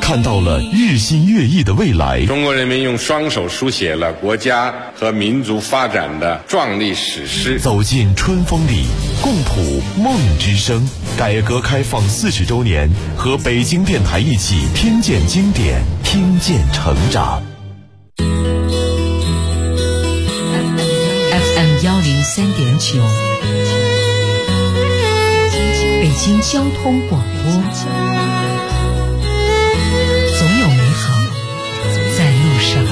看到了日新月异的未来。 中国人民用双手书写了国家和民族发展的壮丽史诗。 走进春风里，共谱梦之声。改革开放40周年，和北京电台一起听见经典，听见成长。 FM 103.9，北京交通广播。总有美好在路上。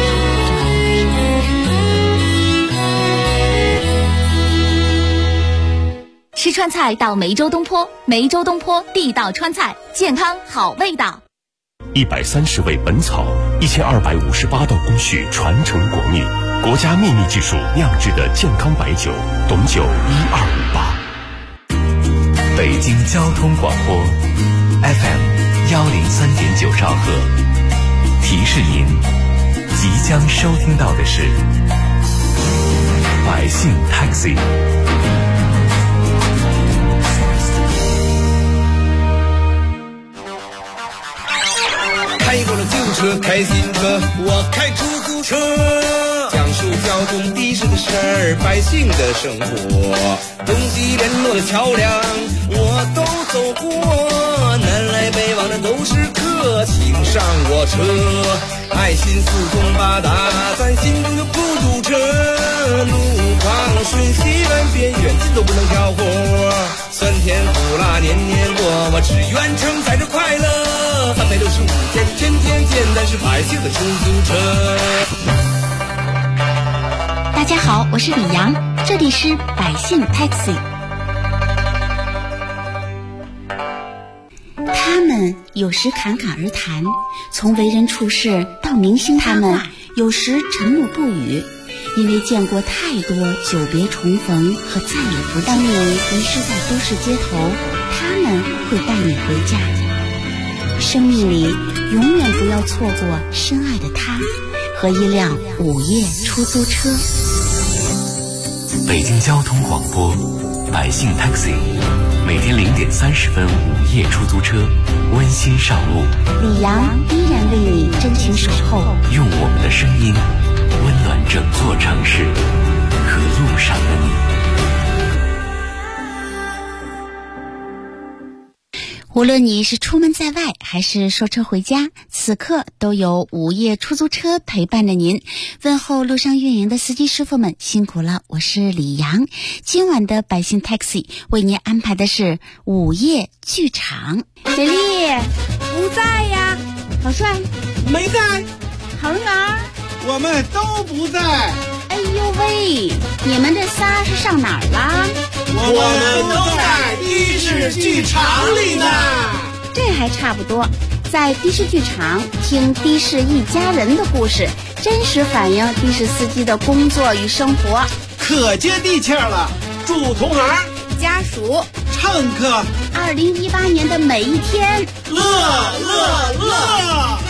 吃川菜到梅州东坡，梅州东坡地道川菜，健康好味道。 130味本草，1258道工序传承国秘，国家秘密技术酿制的健康白酒，董酒1258。 北京交通广播 FM 103.9兆赫，提示您即将收听到的是百姓 Taxi。 开过了旧车，开新车，我开出租车，讲述交通的士的事儿，百姓的生活，东西联络的桥梁我都走过，南来北往的都是客，请上我车，爱心四通八达，咱心中有孤独车，路况瞬息万变，远近都不能挑活，酸甜苦辣年年过，我只愿承载着快乐，365天天天见，咱是百姓的出租车。 大家好，我是李阳，这里是百姓 Taxi。 他们有时侃侃而谈，从为人处事到明星他们有时沉默不语，因为见过太多久别重逢和再也不见。当你迷失在都市街头，他们会带你回家。生命里永远不要错过深爱的他和一辆午夜出租车。 北京交通广播百姓 Taxi， 每天0点30分午夜出租车温馨上路， 李阳依然为你真情守候， 用我们的声音温暖整座城市和路上的你。 无论你是出门在外还是说车回家，此刻都有午夜出租车陪伴着您。问候路上运营的司机师傅们辛苦了，我是李阳。今晚的百姓 Taxi 为您安排的是午夜剧场。雪莉不在呀， 老帅没在， 郝龙儿我们都不在。 哎呦喂，你们这仨是上哪儿了？ 我们都在的士剧场里呢。 这还差不多，在的士剧场听的士一家人的故事，真实反映的士司机的工作与生活， 可接地气了。祝同行、 家属、 乘客 2018年的每一天乐乐乐。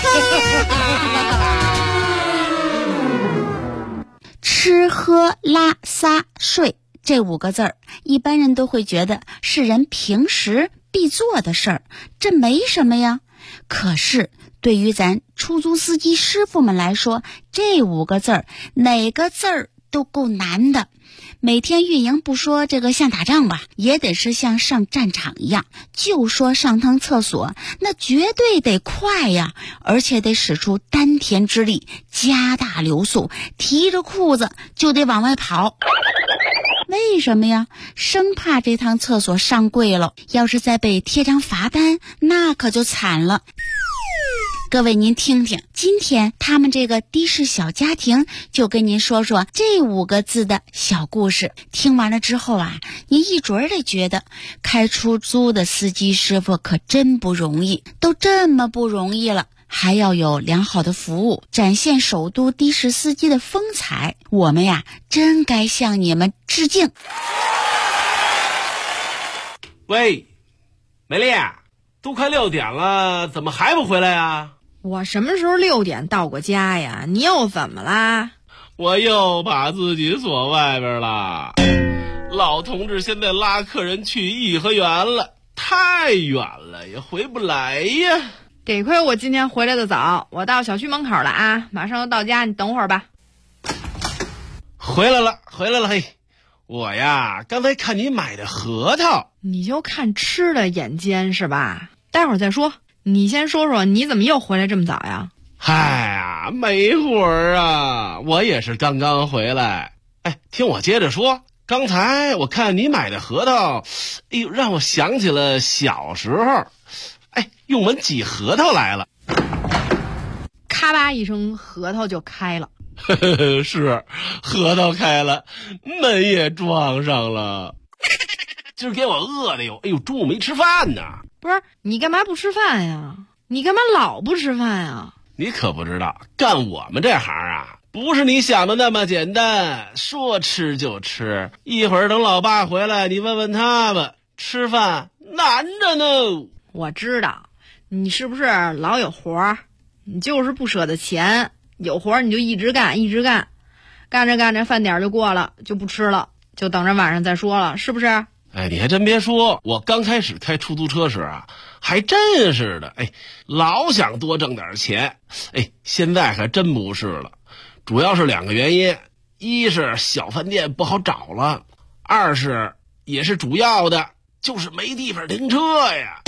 吃喝拉撒睡这5个字儿，一般人都会觉得是人平时必做的事儿，这没什么呀。可是对于咱出租司机师傅们来说，这5个字儿哪个字儿都够难的。每天运营不说这个像打仗吧，也得是像上战场一样，就说上趟厕所那绝对得快呀，而且得使出丹田之力，加大流速，提着裤子就得往外跑。为什么呀？生怕这趟厕所上贵了，要是再被贴张罚单，那可就惨了。各位您听听，今天他们这个的士小家庭就跟您说说这5个字的小故事。听完了之后啊，您一准儿得觉得开出租的司机师傅可真不容易，都这么不容易了，还要有良好的服务，展现首都的士司机的风采，我们呀真该向你们致敬。 喂，美丽，都快6点了，怎么还不回来啊？ 我什么时候6点到过家呀？你又怎么啦？ 我又把自己锁外边了。老同志现在拉客人去颐和园了，太远了也回不来呀。 得亏我今天回来的早，我到小区门口了啊，马上要到家，你等会儿吧。 回来了，嘿，我呀，刚才看你买的核桃。 你就看吃的眼尖是吧？待会儿再说，你先说说你怎么又回来这么早呀？ 嗨呀，没会儿啊，我也是刚刚回来。哎，听我接着说，刚才我看你买的核桃，哎呦，让我想起了小时候，哎，用门挤核桃来了， 咔吧一声，核桃就开了。 是，核桃开了，门也撞上了。今儿给我饿的哟，哎呦，中午没吃饭呢。 不是，你干嘛不吃饭呀？你干嘛老不吃饭呀？ 你可不知道，干我们这行啊，不是你想的那么简单，说吃就吃。一会儿等老爸回来，你问问他们，吃饭难着呢。 我知道，你是不是老有活儿？你就是不舍得钱，有活儿你就一直干，干着饭点就过了，就不吃了，就等着晚上再说了，是不是？ 哎，你还真别说，我刚开始开出租车时啊，还真是的，哎，老想多挣点钱，哎，现在还真不是了，主要是2个原因，一是小饭店不好找了，二是也是主要的，就是没地方停车呀。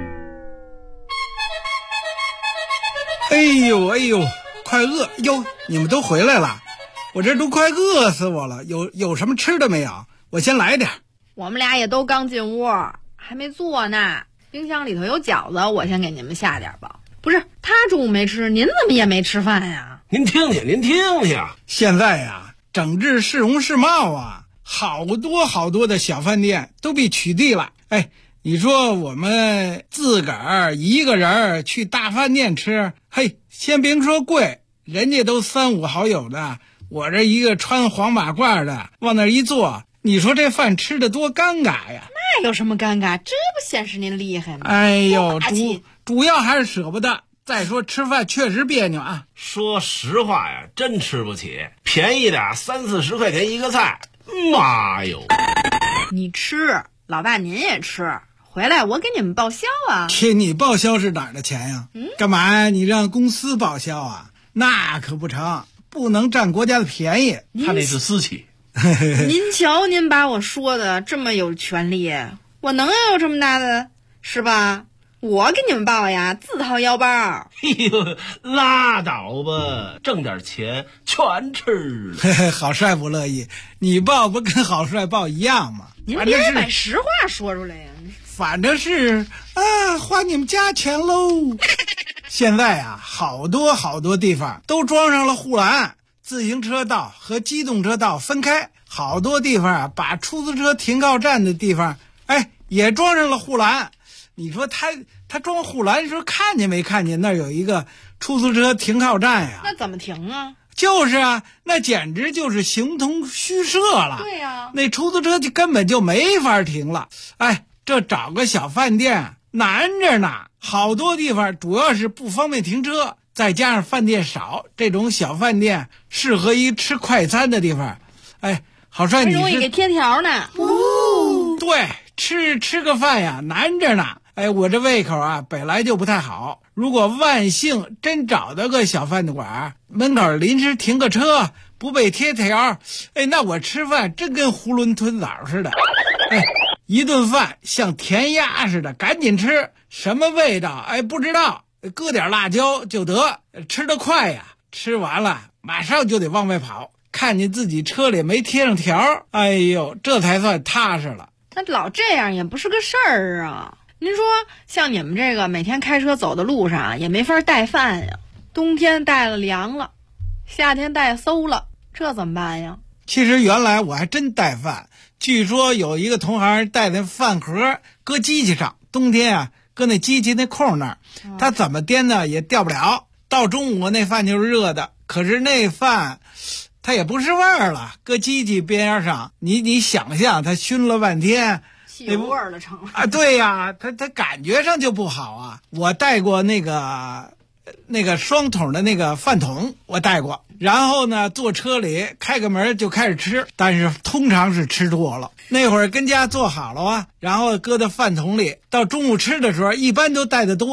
哎呦，快饿哟！你们都回来了，我这都快饿死我了。有什么吃的没有？我先来点。 我们俩也都刚进屋，还没做呢。冰箱里头有饺子，我先给你们下点吧。不是，他中午没吃，您怎么也没吃饭呀？ 您听听， 现在呀，整治市容市貌啊，好多的小饭店都被取缔了。哎，你说我们自个儿一个人去大饭店吃，嘿，先别说贵，人家都3、5好友的，我这一个穿黄马褂的往那一坐，你说这饭吃的多尴尬呀？ 那有什么尴尬？这不显示您厉害吗？ 哎呦，主要还是舍不得。再说吃饭确实别扭啊。 说实话呀，真吃不起，便宜的30、40块钱一个菜，妈哟！ 你吃，老爸您也吃，回来我给你们报销啊。 贴你报销是哪儿的钱呀？干嘛呀？你让公司报销啊？那可不成，不能占国家的便宜。 他那是私企。 您瞧，您把我说的这么有权利，我能有这么大的是吧？我给你们报呀，自掏腰包。 哎呦，拉倒吧，挣点钱全吃了。郝帅不乐意，你报不跟郝帅报一样吗？ 您别把实话说出来呀。 反正是啊，花你们家钱喽。现在啊，好多地方都装上了护栏，自行车道和机动车道分开，好多地方啊，把出租车停靠站的地方，哎，也装上了护栏。你说他装护栏的时候看见没看见那儿有一个出租车停靠站呀？ 那怎么停啊？ 就是啊，那简直就是形同虚设了。 对呀， 那出租车就根本就没法停了。哎，这找个小饭店难着呢，好多地方主要是不方便停车，再加上饭店少，这种小饭店适合于吃快餐的地方。哎，郝帅，你容易给贴条呢。 对，吃个饭呀难着呢。哎，我这胃口啊本来就不太好，如果万幸真找到个小饭馆，门口临时停个车，不被贴条，哎，那我吃饭真跟囫囵吞枣似的。哎，一顿饭像填鸭似的，赶紧吃，什么味道哎不知道，搁点辣椒就得，吃得快呀，吃完了马上就得往外跑，看见自己车里没贴上条，哎呦，这才算踏实了。 那老这样也不是个事儿啊。您说像你们这个每天开车走的路上也没法带饭呀，冬天带了凉了，夏天带馊了，这怎么办呀？ 其实原来我还真带饭，据说有一个同行带那饭盒搁机器上，冬天啊搁那机器那空那儿，他怎么颠呢也掉不了，到中午那饭就是热的，可是那饭它也不是味儿了，搁机器边上，你想象它熏了半天， 汽油味儿了成了啊！对呀，它感觉上就不好啊。我带过那个双桶的那个饭桶，我带过，然后呢坐车里开个门就开始吃，但是通常是吃多了。那会儿跟家做好了啊，然后搁到饭桶里，到中午吃的时候一般都带得多。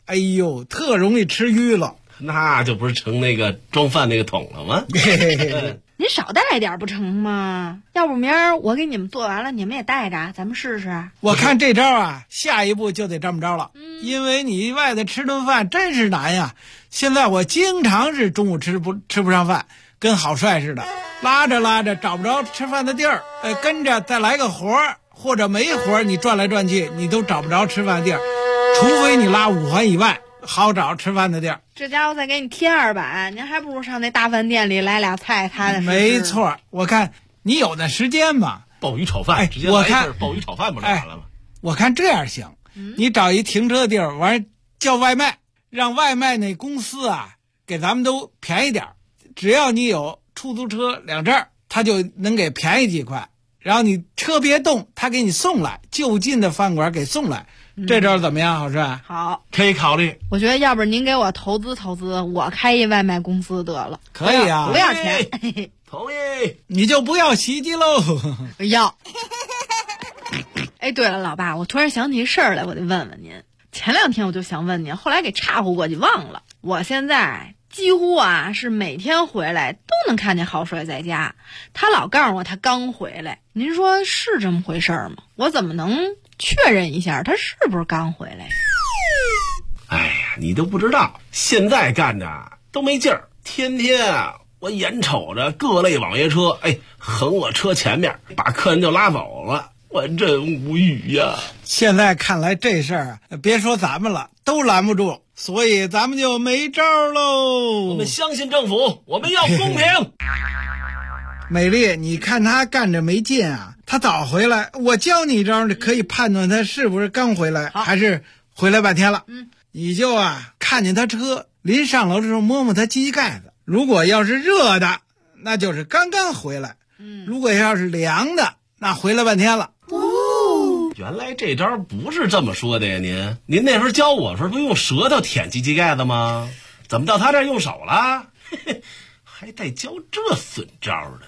哎呦，特容易吃淤了。 那就不是盛那个装饭那个桶了吗？ 您少带点不成吗？要不明儿我给你们做完了，你们也带着，咱们试试。 我看这招啊，下一步就得这么着了。因为你外头吃顿饭真是难呀。现在我经常是中午吃不上饭，跟郝帅似的，拉着找不着吃饭的地儿，跟着再来个活儿，或者没活儿，你转来转去，你都找不着吃饭的地儿，除非你拉5环以外，好找吃饭的地儿。 这家伙再给你贴200，您还不如上那大饭店里来俩菜，踏踏实实。 没错，我看你有那时间吗？ 鲍鱼炒饭，直接来一份鲍鱼炒饭不就完了吗？ 我看这样行，你找一停车的地儿，完叫外卖，让外卖那公司啊给咱们都便宜点，只要你有出租车2阵，他就能给便宜几块，然后你车别动，他给你送来，就近的饭馆给送来。这招怎么样，郝帅？ 好， 可以考虑。 我觉得要不您给我投资，我开一外卖公司得了。 可以啊， 不要钱。 同意。 你就不要洗衣机喽。 要。哎，对了，老爸，我突然想起事儿来，我得问问您。前2天我就想问您，后来给岔乎过去忘了。我现在几乎啊是每天回来都能看见郝帅在家，他老告诉我他刚回来。您说是这么回事吗？我怎么能确认一下他是不是刚回来？ 哎呀，你都不知道，现在干着都没劲儿，天天啊，我眼瞅着各类网约车，横我车前面，把客人就拉走了，我真无语呀。 现在看来这事儿别说咱们了，都拦不住，所以咱们就没招喽。 我们相信政府，我们要公平。 美丽，你看他干着没劲啊，他早回来，我教你一招，可以判断他是不是刚回来，还是回来半天了。你就看见他车临上楼的时候摸摸他机盖子，如果要是热的，那就是刚刚回来；如果要是凉的，那回来半天了。 原来这招不是这么说的呀，您那时候教我时候不用舌头舔机盖子吗？怎么到他这儿用手了？还带教这损招的。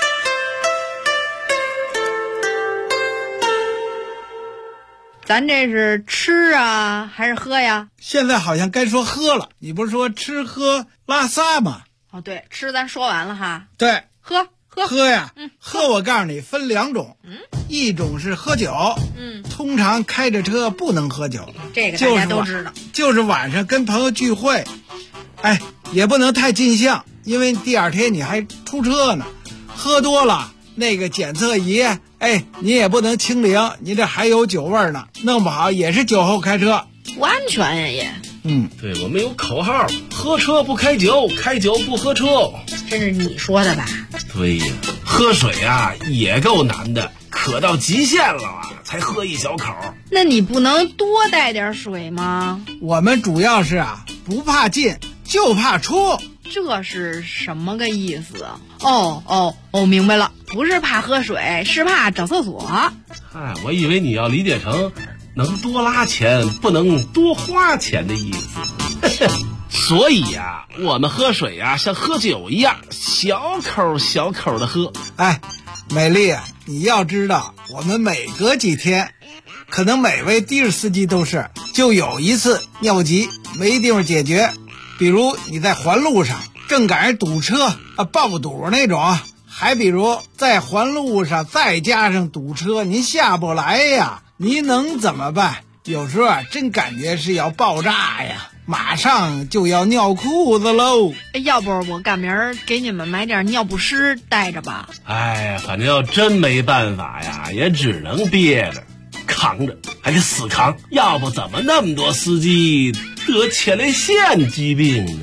咱这是吃啊还是喝呀？ 现在好像该说喝了，你不是说吃喝拉撒吗？ 哦，对，吃咱说完了哈。 对， 喝呀，喝我告诉你分2种，一种是喝酒，通常开着车不能喝酒， 这个大家都知道， 就是晚上跟朋友聚会，也不能太尽兴，因为第2天你还出车呢，喝多了那个检测仪，你也不能清零，你这还有酒味呢，弄不好也是酒后开车， 不安全呀也。 对，我们有口号，喝车不开酒，开酒不喝车。 这是你说的吧？ 对呀，喝水啊也够难的，渴到极限了才喝一小口。 那你不能多带点水吗？ 我们主要是不怕进，就怕出。 这是什么个意思啊？哦，明白了，不是怕喝水，是怕找厕所。 我以为你要理解成能多拉钱，不能多花钱的意思。所以我们喝水像喝酒一样，小口小口的喝。 美丽，你要知道，我们每隔几天，可能每位的士司机都是，就有一次尿急没地方解决，比如你在环路上正赶上堵车爆堵那种，还比如在环路上再加上堵车，您下不来呀，您能怎么办？有时候真感觉是要爆炸呀，马上就要尿裤子喽。 要不我赶明儿给你们买点尿不湿带着吧。 反正要真没办法呀，也只能憋着扛着，还得死扛，要不怎么那么多司机得前列腺疾病呢？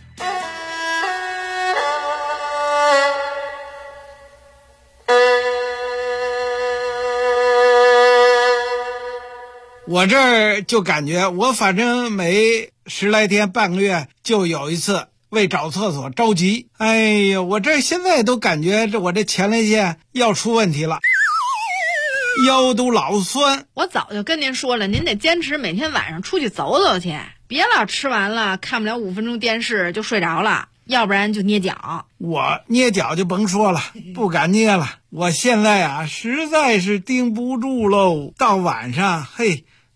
我这儿就感觉，我反正每10来天半个月就有一次为找厕所着急。我这现在都感觉我这前列腺要出问题了，腰都老酸。 我早就跟您说了，您得坚持每天晚上出去走走去，别老吃完了看不了5分钟电视就睡着了，要不然就捏脚。 我捏脚就甭说了，不敢捏了。我现在实在是盯不住喽，到晚上我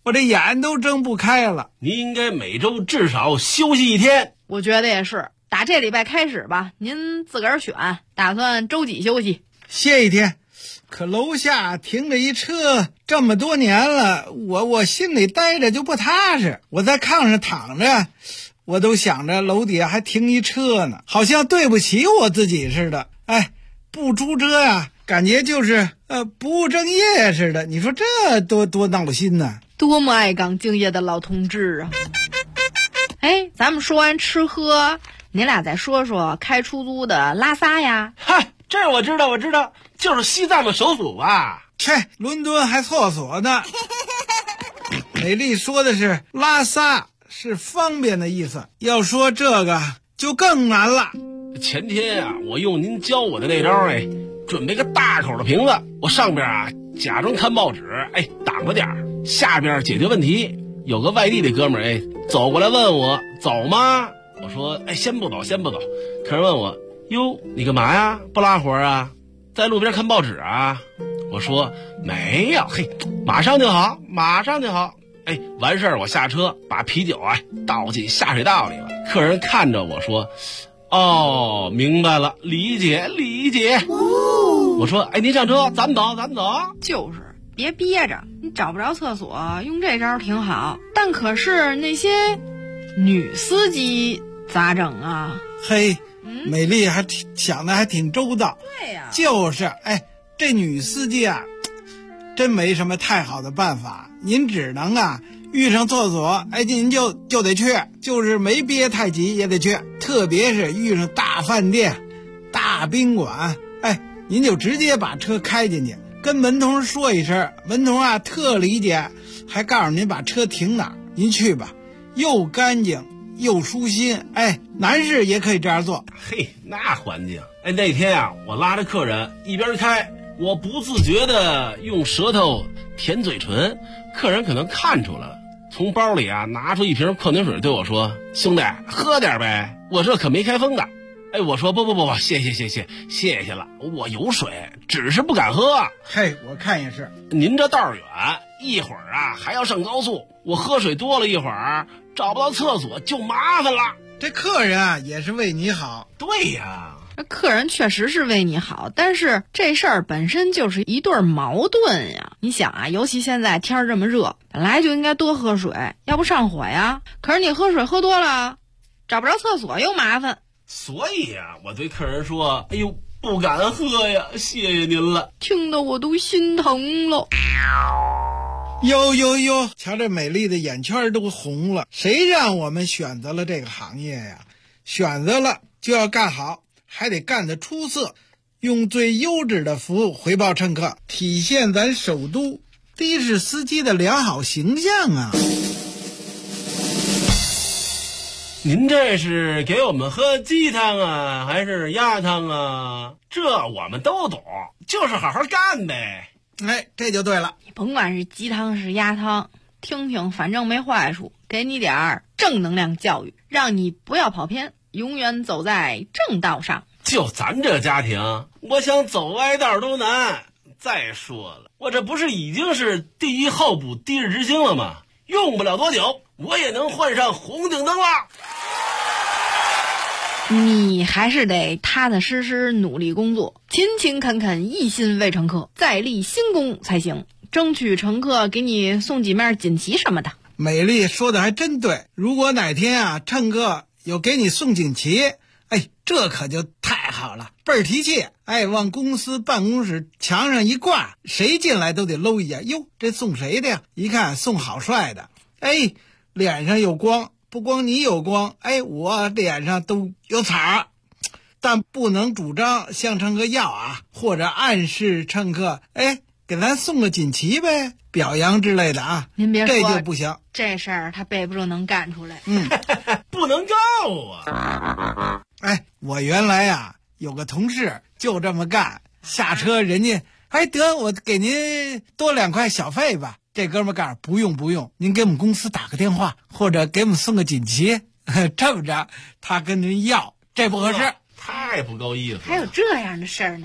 我这眼都睁不开了。 您应该每周至少休息1天。 我觉得也是，打这礼拜开始吧，您自个儿选，打算周几休息？ 歇1天。可楼下停着一车这么多年了，我心里待着就不踏实。我在炕上躺着，我都想着楼底下还停一车呢，好像对不起我自己似的。哎，不出车呀，感觉就是不务正业似的。你说这多闹心呢？ 多么爱岗敬业的老同志啊！哎，咱们说完吃喝，您俩再说说开出租的拉萨呀。 嗨，这我知道，就是西藏的首府吧？ 切，伦敦还厕所呢。美丽说的是拉萨是方便的意思，要说这个就更难了。 前天啊，我用您教我的那招，准备个大口的瓶子，我上边啊假装看报纸，挡着点儿，下边解决问题。有个外地的哥们儿，走过来问我走吗？我说先不走。客人问我，哟，你干嘛呀？不拉活啊？在路边看报纸啊？我说没有，马上就好。完事儿我下车把啤酒倒进下水道里了。客人看着我说，哦，明白了，理解。我说您上车，咱们走。 就是别憋着，你找不着厕所用这招挺好，但可是那些女司机咋整啊？ 嘿，美丽想的还挺周到。 对呀， 就是这女司机啊，真没什么太好的办法。您只能遇上厕所，您就得去，就是没憋太急也得去。特别是遇上大饭店、大宾馆，您就直接把车开进去，跟门童说一声，门童特理解，还告诉您把车停哪儿，您去吧，又干净又舒心。男士也可以这样做。 嘿，那环境。那天我拉着客人一边开，我不自觉的用舌头舔嘴唇，客人可能看出来了，从包里拿出一瓶矿泉水对我说，兄弟喝点呗，我这可没开封的。我说不，谢谢了，我有水，只是不敢喝。 嘿，我看也是， 您这道远，一会儿还要上高速，我喝水多了一会儿找不到厕所就麻烦了。 这客人也是为你好。 对呀， 这客人确实是为你好，但是这事儿本身就是一对矛盾呀。你想尤其现在天这么热，本来就应该多喝水，要不上火呀。可是你喝水喝多了，找不着厕所又麻烦。 所以我对客人说，不敢喝呀，谢谢您了。 听得我都心疼了。 哟，瞧这美丽的眼圈都红了。谁让我们选择了这个行业呀？选择了就要干好，还得干得出色，用最优质的服务回报乘客，体现咱首都的士司机的良好形象啊。 您这是给我们喝鸡汤还是鸭汤这我们都懂，就是好好干呗。 这就对了。 你甭管是鸡汤是鸭汤，听听反正没坏处，给你点儿正能量教育，让你不要跑偏，永远走在正道上。 就咱这家庭，我想走歪道都难。再说了，我这不是已经是第一候补的士之星了吗？用不了多久我也能换上红顶灯了。 你还是得踏踏实实努力工作，勤勤恳恳，一心为乘客，再立新功才行，争取乘客给你送几面锦旗什么的。 美丽说的还真对，如果哪天乘客有给你送锦旗，这可就太好了，倍儿提气。往公司办公室墙上一挂，谁进来都得搂一下，哟，这送谁的呀？一看送郝帅的，脸上有光，不光你有光，我脸上都有彩。但不能主张向乘客要或者暗示乘客给咱送个锦旗呗，表扬之类的您别说， 这就不行。 这事儿他背不住能干出来。 不能告我原来有个同事就这么干，下车人家得我给您多2块小费吧。这哥们告诉不用，您给我们公司打个电话，或者给我们送个锦旗。这么着他跟人要，这不合适， 太不够意思了。 还有这样的事儿呢？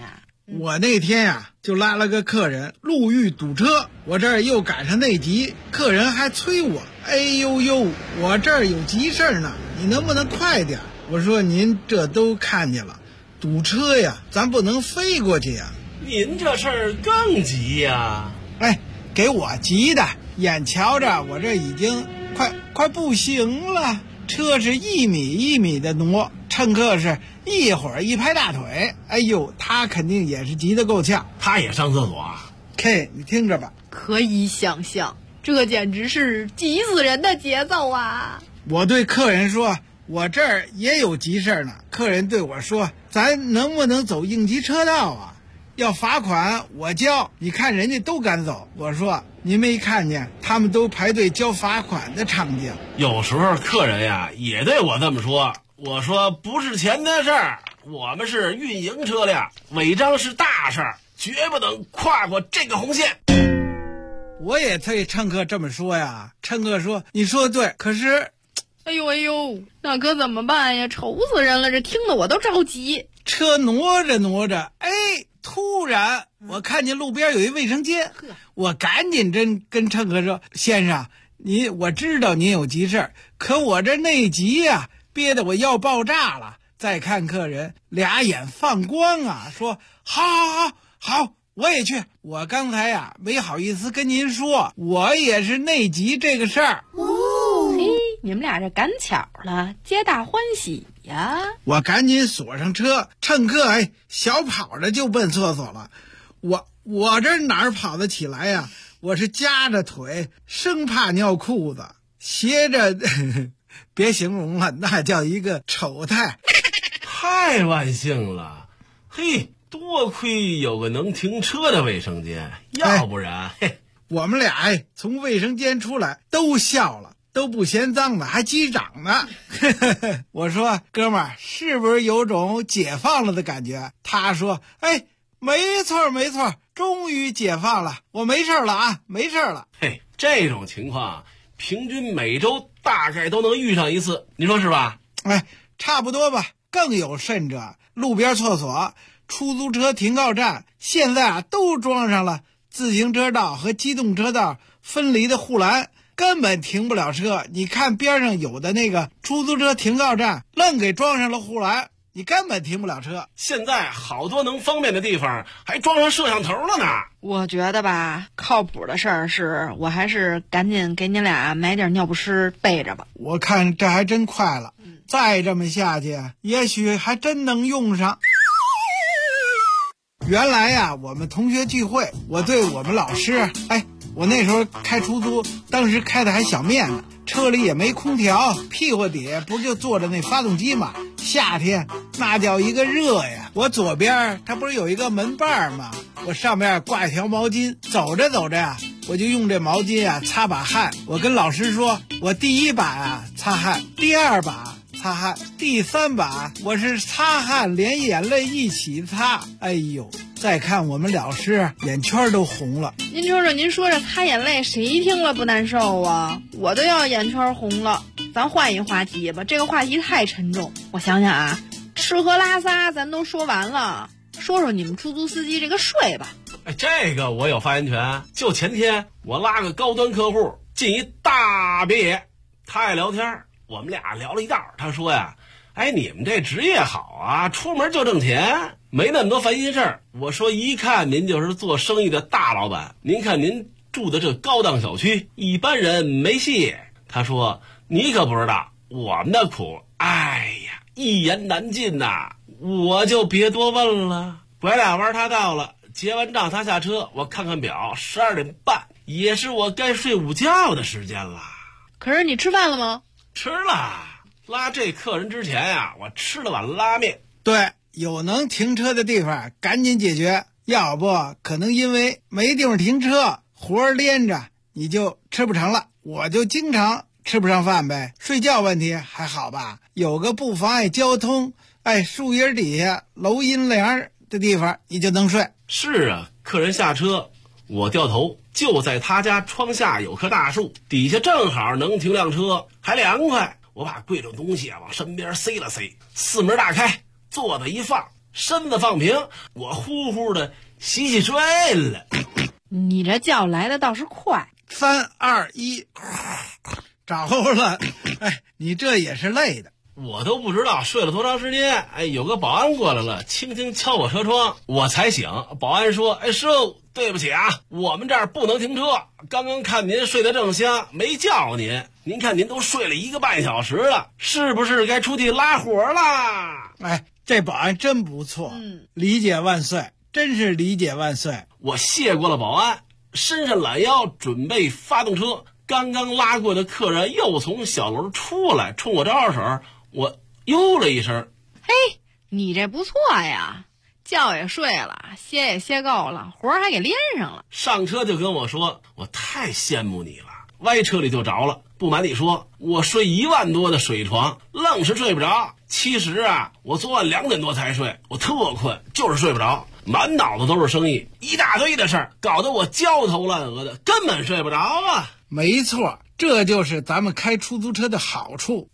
我那天呀就拉了个客人，路遇堵车，我这儿又赶上内急，客人还催我，哎呦呦，我这儿有急事呢，你能不能快点？我说您这都看见了，堵车呀，咱不能飞过去呀。 您这事儿更急呀！ 哎，给我急的，眼瞧着我这已经快不行了，车是一米一米的挪，乘客是一会儿一拍大腿，哎呦，他肯定也是急得够呛。 他也上厕所啊 ？K， 你听着吧。 可以想象，这简直是急死人的节奏啊！ 我对客人说，我这儿也有急事呢。客人对我说，咱能不能走应急车道啊？要罚款我交，你看人家都敢走。我说，你没看见他们都排队交罚款的场景？ 有时候客人呀也对我这么说，我说不是钱的事儿，我们是运营车辆，违章是大事儿，绝不能跨过这个红线。 我也对乘客这么说呀。乘客说，你说的对，可是哎呦，那可怎么办呀？愁死人了，这听得我都着急。 车挪着，哎，突然我看见路边有一卫生间，我赶紧跟乘客说，先生，我知道您有急事，可我这内急呀，憋得我要爆炸了。再看客人俩眼放光啊，说好，我也去。我刚才呀没好意思跟您说，我也是内急这个事儿。 嘿，你们俩这赶巧了，皆大欢喜呀！ 我赶紧锁上车，乘客小跑着就奔厕所了。我这哪儿跑得起来呀？我是夹着腿，生怕尿裤子，斜着别形容了，那叫一个丑态。 太万幸了，嘿，多亏有个能停车的卫生间，要不然我们俩从卫生间出来都笑了，都不嫌脏的，还击掌呢。我说，哥们儿，是不是有种解放了的感觉？他说，没错，终于解放了，我没事了啊，没事了。 嘿，这种情况平均每周大概都能遇上一次，你说是吧？ 差不多吧。更有甚者，路边厕所、出租车停靠站现在都装上了自行车道和机动车道分离的护栏，根本停不了车。你看边上有的那个出租车停靠站愣给装上了护栏，你根本停不了车。 现在好多能方便的地方还装上摄像头了呢。 我觉得吧，靠谱的事儿是我还是赶紧给你俩买点尿不湿备着吧。 我看这还真快了，再这么下去也许还真能用上。原来呀，我们同学聚会，我对我们老师，我那时候开出租，当时开的还小面呢，车里也没空调，屁股底下不就坐着那发动机嘛，夏天那叫一个热呀。我左边它不是有一个门把吗？我上面挂一条毛巾，走着呀，我就用这毛巾擦把汗。我跟老师说，我第一把擦汗，第二把擦汗，第三把我是擦汗连眼泪一起擦。哎呦，再看我们老师眼圈都红了。 您说这擦眼泪谁听了不难受啊？我都要眼圈红了。咱换一话题吧，这个话题太沉重。我想想啊，吃喝拉撒咱都说完了，说说你们出租司机这个税吧。 这个我有发言权。就前天我拉个高端客户进一大别野，他爱聊天，我们俩聊了一道。他说呀，你们这职业好啊，出门就挣钱，没那么多烦心事儿。我说，一看您就是做生意的大老板，您看您住的这高档小区，一般人没戏。他说，你可不知道我们的苦，一言难尽呐。我就别多问了。拐俩弯他到了，结完账他下车，我看看表，12点半，也是我该睡午觉的时间了。 可是你吃饭了吗？ 吃了。拉这客人之前呀，我吃了碗拉面。 对，有能停车的地方赶紧解决，要不可能因为没地方停车，活儿连着你就吃不成了。我就经常吃不上饭呗。睡觉问题还好吧，有个不妨碍交通，树荫底下楼阴凉的地方你就能睡。 是啊，客人下车，我掉头，就在他家窗下有棵大树，底下正好能停辆车，还凉快。我把贵重东西往身边塞了塞，四门大开，座子一放， 身子放平，我呼呼的洗睡了。 你这觉来的倒是快。 3、2、1，着了。哎，你这也是累的。 我都不知道睡了多长时间。哎，有个保安过来了，轻轻敲我车窗，我才醒。保安说：“哎，师傅，对不起啊，我们这儿不能停车。刚刚看您睡得正香，没叫您。您看您都睡了1个半小时了，是不是该出去拉活啦？” 哎，这保安真不错。理解万岁，真是理解万岁。 我谢过了保安，伸伸懒腰，准备发动车。刚刚拉过的客人又从小楼出来，冲我招手。我呦了一声。 嘿，你这不错呀，觉也睡了，歇也歇够了，活还给连上了。 上车就跟我说：“我太羡慕你了。”歪车里就着了。不瞒你说，我睡1万多的水床，愣是睡不着。其实啊，我昨晚2点多才睡，我特困，就是睡不着，满脑子都是生意，一大堆的事儿，搞得我焦头烂额的，根本睡不着啊。 没错，这就是咱们开出租车的好处。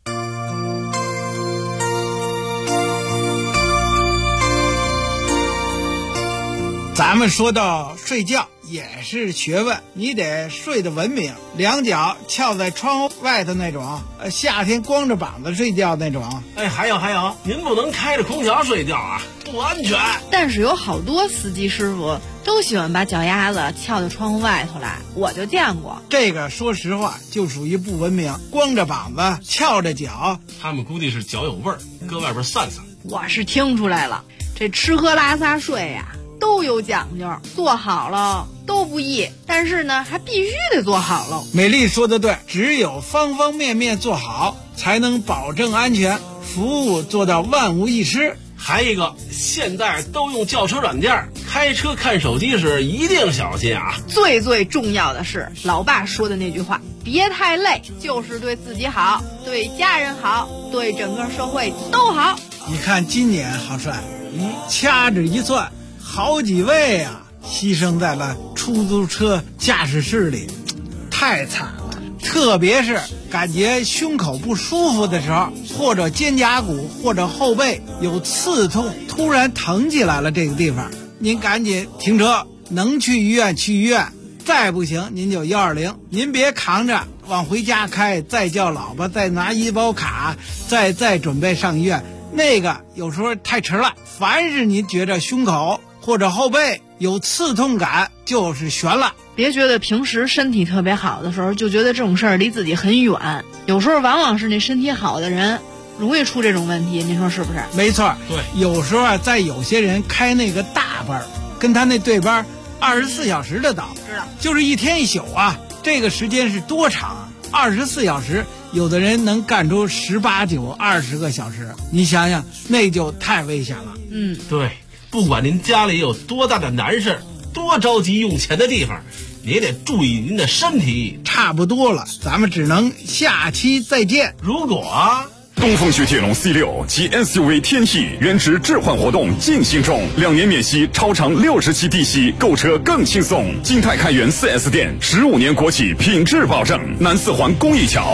咱们说到睡觉也是学问，你得睡得文明，两脚翘在窗户外头那种，夏天光着膀子睡觉那种。 哎，还有，您不能开着空调睡觉啊，不安全。 但是有好多司机师傅都喜欢把脚丫子翘到窗户外头来，我就见过。 这个说实话就属于不文明，光着膀子翘着脚， 他们估计是脚有味儿，搁外边散散。 我是听出来了，这吃喝拉撒睡呀都有讲究，做好了都不易，但是呢还必须得做好了。 美丽说得对，只有方方面面做好，才能保证安全，服务做到万无一失。 还一个，现在都用轿车软件，开车看手机时一定小心啊。 最重要的是老爸说的那句话，别太累，就是对自己好，对家人好，对整个社会都好。 你看今年郝帅，掐指一算，好几位啊牺牲在了出租车驾驶室里，太惨了。特别是感觉胸口不舒服的时候，或者肩胛骨或者后背有刺痛，突然疼起来了，这个地方您赶紧停车，能去医院去医院，再不行您就120，您别扛着往回家开，再叫老婆，再拿医保卡，再准备上医院，那个有时候太迟了。凡是您觉着胸口或者后背有刺痛感，就是悬了。 别觉得平时身体特别好的时候就觉得这种事儿离自己很远，有时候往往是那身体好的人容易出这种问题，您说是不是？ 没错， 对， 有时候啊，在有些人开那个大班，跟他那对班24小时的倒， 知道， 就是一天一宿啊，这个时间是多长啊？24小时，有的人能干出18、9、20个小时，你想想，那就太危险了。 对，不管您家里有多大的难事，多着急用钱的地方，你也得注意您的身体。 差不多了，咱们只能下期再见。 如果东风雪铁龙 C6 及 SUV 天翼原值置换活动进行中，2年免息，超长60期低息，购车更轻松。金泰开元 4S 店，15年国企品质保证。南四环公益桥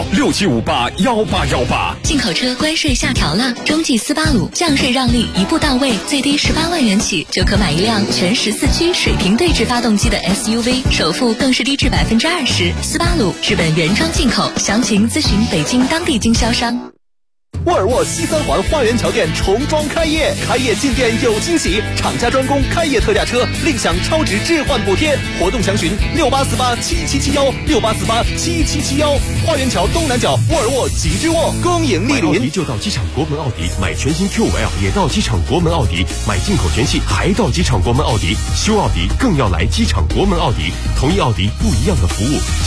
67581818。 进口车关税下调了，中际斯巴鲁降税让利一步到位，最低18万元起就可买一辆全14驱水平对置发动机的 SUV， 首付更是低至20%。斯巴鲁日本原装进口，详情咨询北京当地经销商。 沃尔沃西三环花园桥店重装开业，开业进店有惊喜，厂家专供开业特价车，另享超值置换补贴。活动详询68487771，68487771。花园桥东南角沃尔沃极致沃，恭迎莅临。 就到机场国门奥迪，买全新 Q5L 也到机场国门奥迪，买进口全系还到机场国门奥迪，修奥迪更要来机场国门奥迪，同一奥迪不一样的服务。